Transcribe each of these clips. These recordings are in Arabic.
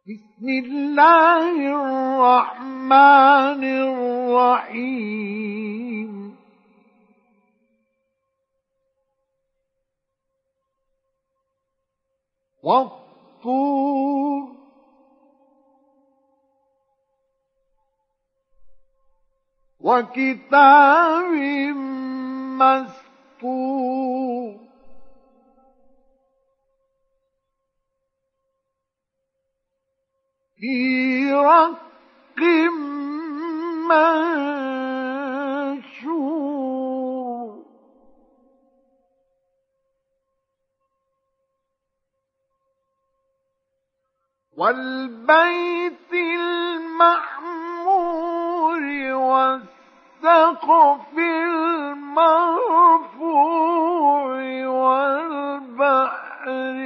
بسم الله الرحمن الرحيم والطور وكتاب مسطور في رق منشور والبيت المعمور والسقف المرفوع والبحر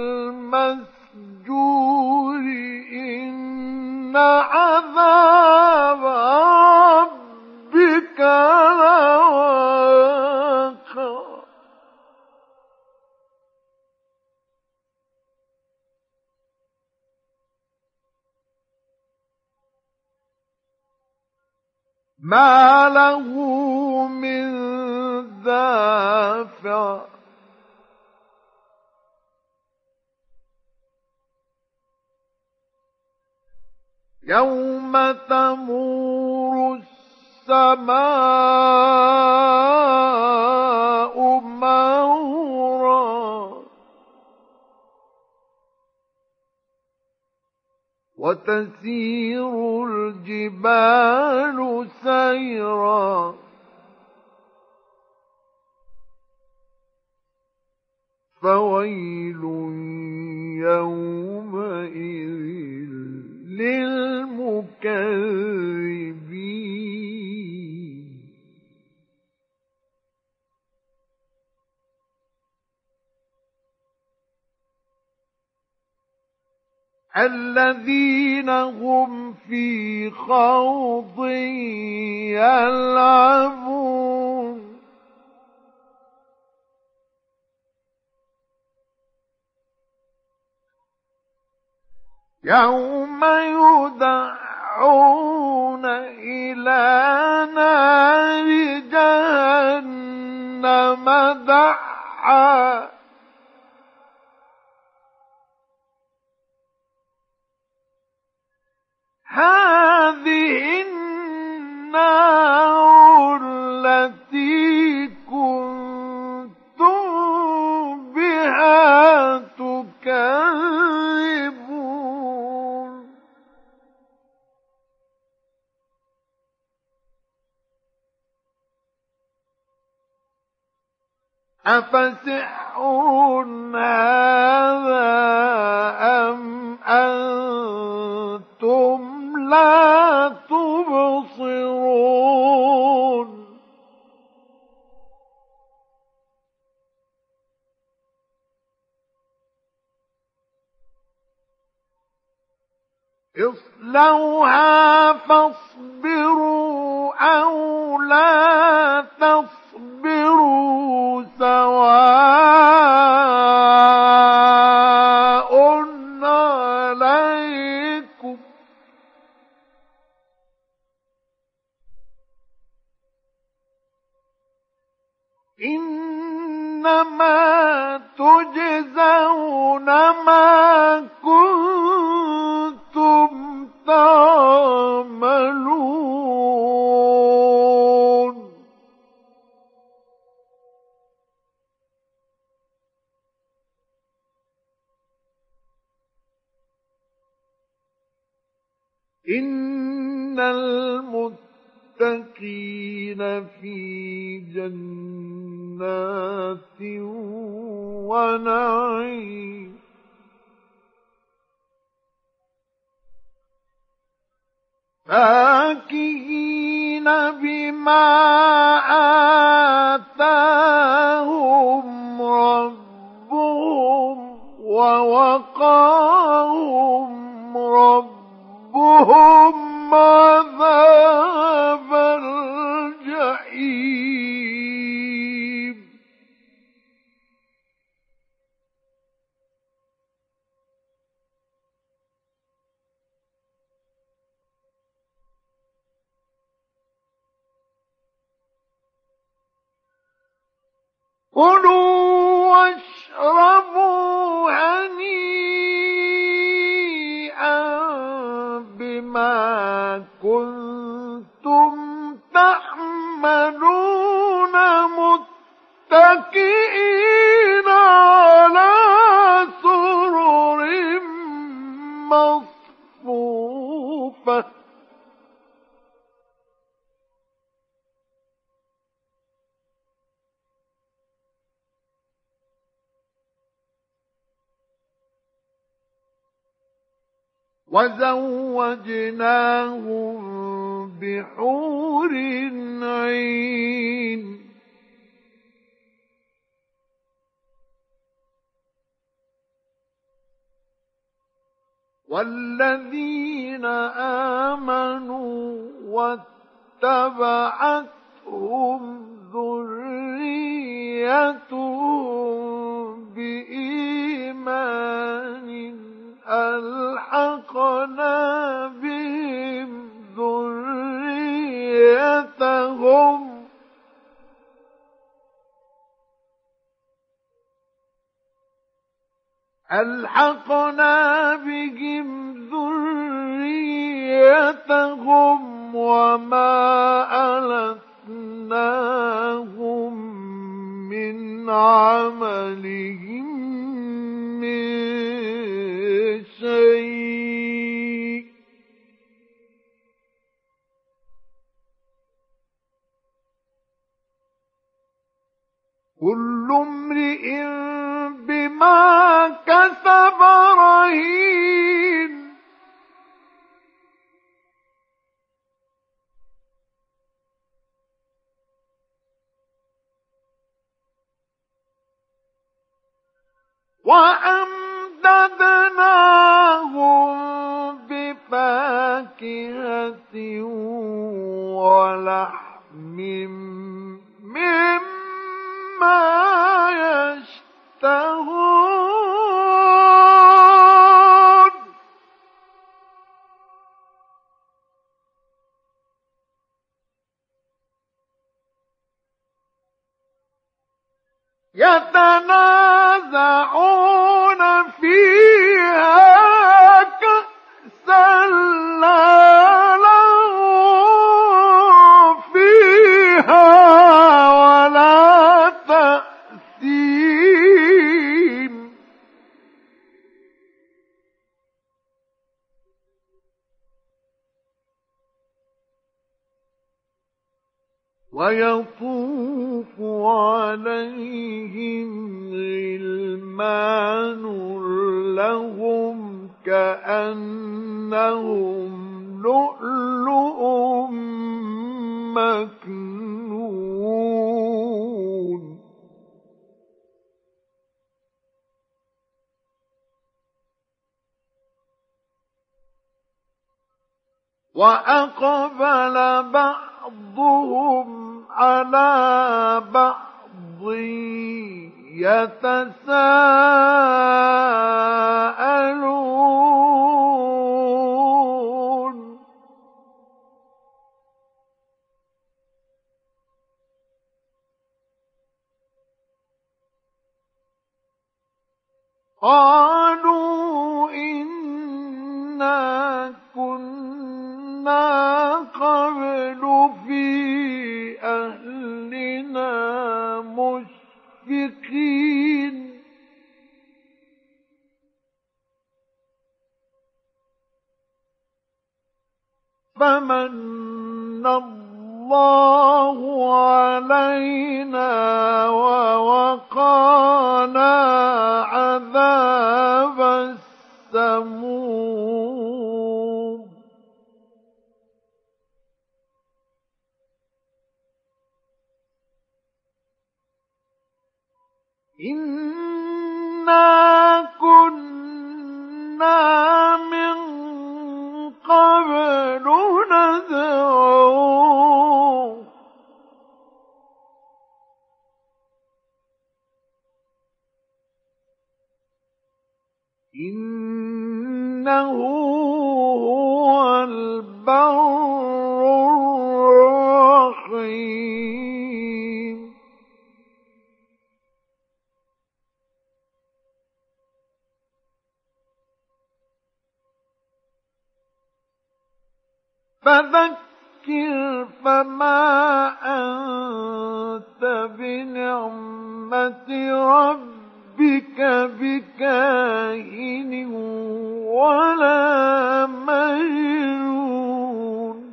المسجور إن عذاب ربك لواقع ما له من دافع يوم تمور السماء مورا وتسير الجبال سيرا فويل يومئذ للمكذبين الذين هم في خوض يلعبون يوم يدعون إلى نار جهنم دعا هذه النار التي كنتم بها تكذبون أفسحر هذا أم أنتم لا تبصرون اصلوها فاصبروا أو لا تصبروا سواء عليكم إنما تجزون ما كنتم تعملون إن المتقين في جنات ونعيم فاكهين بما آتاهم ربهم ووقاهم ربهم عذاب الجحيم كلوا واشربوا هنيئا بما كنتم تعملون متكئين على سرر مصفوفة وزوجناهم بحور عين والذين آمنوا واتبعتهم ذريتهم بإيمان ألحقنا بهم ذريتهم وما ألتناهم من عملهم من شيء كل امرئ بما كسب رهين وأمددناهم بفاكهة ولحم مما يشتهون يتنازعون فيها كأسا لا لغو فيها ولا تأثيم ويطوف عليهم غلمان لهم كأنهم لؤلؤ مكنون وأقبل بعضهم على بعض يتساءلون قالوا إنا كنا قبل في أهلنا مشفقين فمن الله علينا ووقانا عذاب السموم إنا كنا من قبل ندعوه إنه هو البر الرحيم فذكر فما أنت بنعمة ربك بكاهن ولا مجنون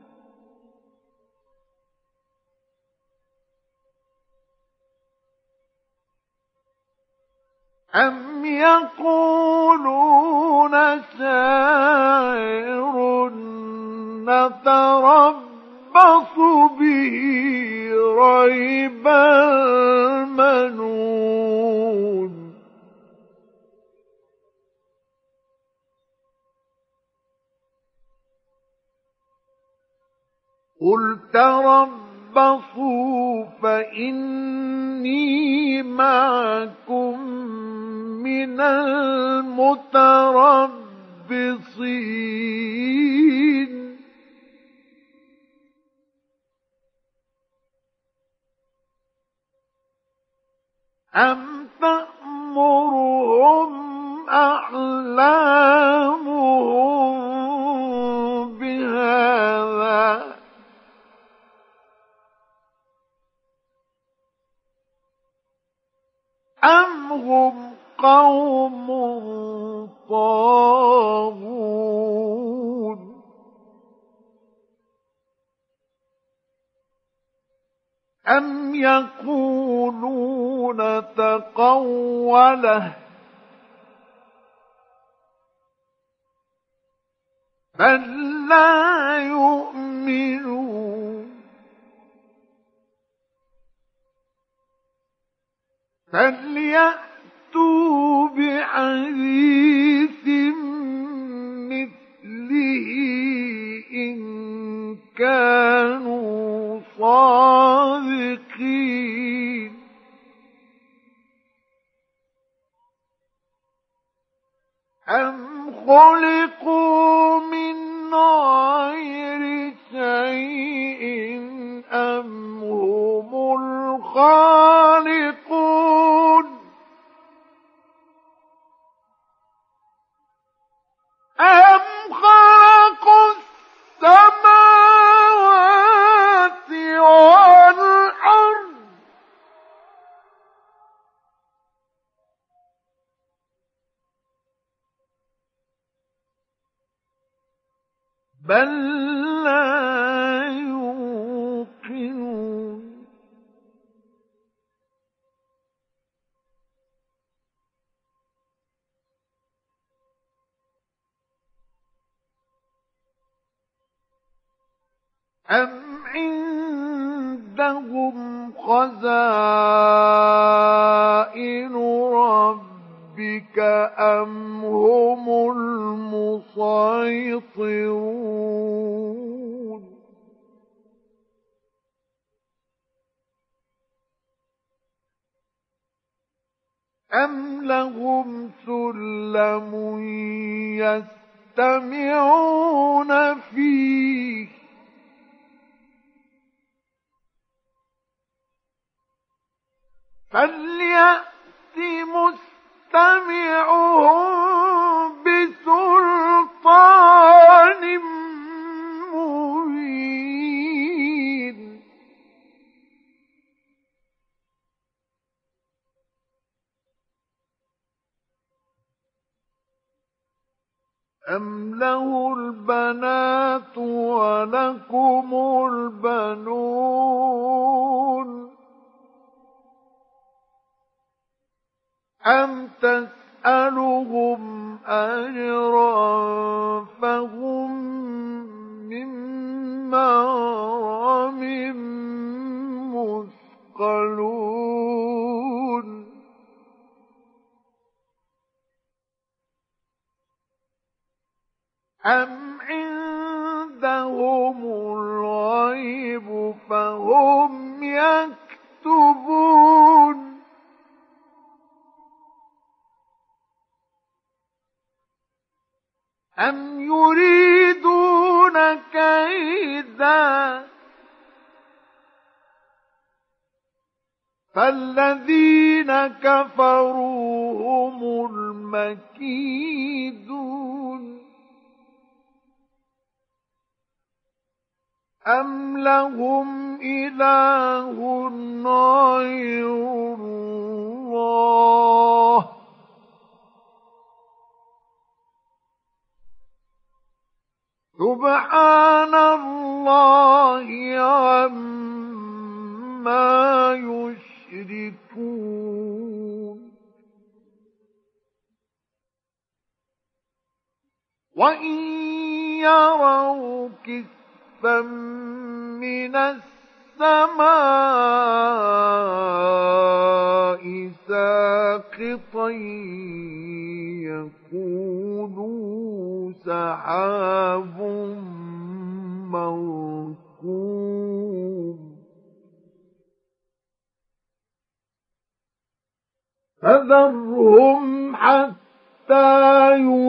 أم يقولون شاعر نتربص به ريب المنون قل تربصوا فإني معكم من المتربصين أم تأمرهم أحلامهم بهذا أم هم قوم طاغون أم يقولون تقوله بل لا يؤمنون فليأتوا بحديث مثله إن كانوا صادقين أم خلقوا من غير شيء أم هم الخالقون أم خلقوا السماوات والأرض بل لا يوقنون أم عندهم خزائن ربك أم هم المسيطرون أم لهم سلم يستمعون فيه فليأت مستمعهم بسلطان مبين أم له البنات ولكم البنون أم تسألهم أجرا فهم من مغرم مثقلون أم عندهم الغيب فهم يكتبون أم يريدون كيدا فالذين كفروا هم المكيدون أم لهم إله غير الله سبحان الله عما يشركون وإن يروا كسفا من السماء ساقطا يقولوا سحاب مركوم فذرهم حتى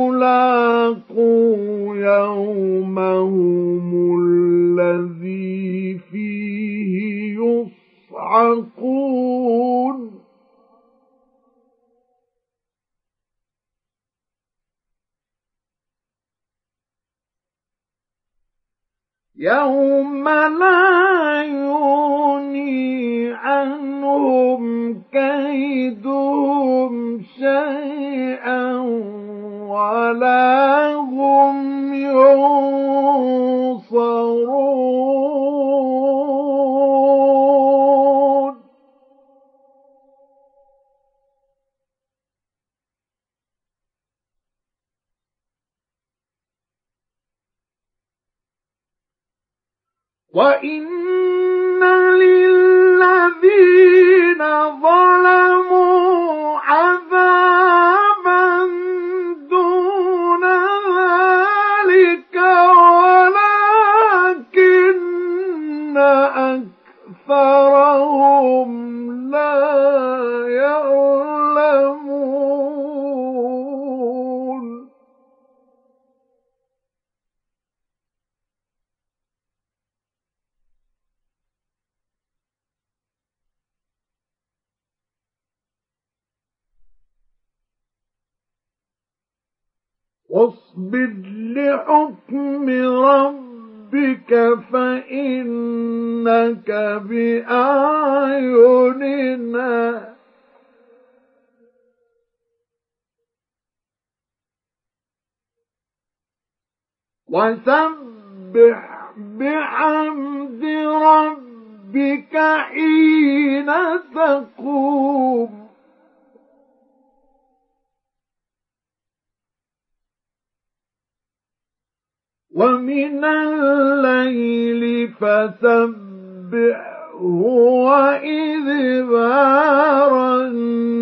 يلاقوا يومهم الذي فيه يصعقون يوم لا يغني عنهم كيدهم شيئا ولا هم ينصرون وإن للذين ظلموا عذابا دون ذلك ولكن أكثرهم لا يعلمون واصبر لحكم ربك فإنك بأعيننا وسبح بحمد ربك حين تقوم ومن الليل فسبحه وإدبار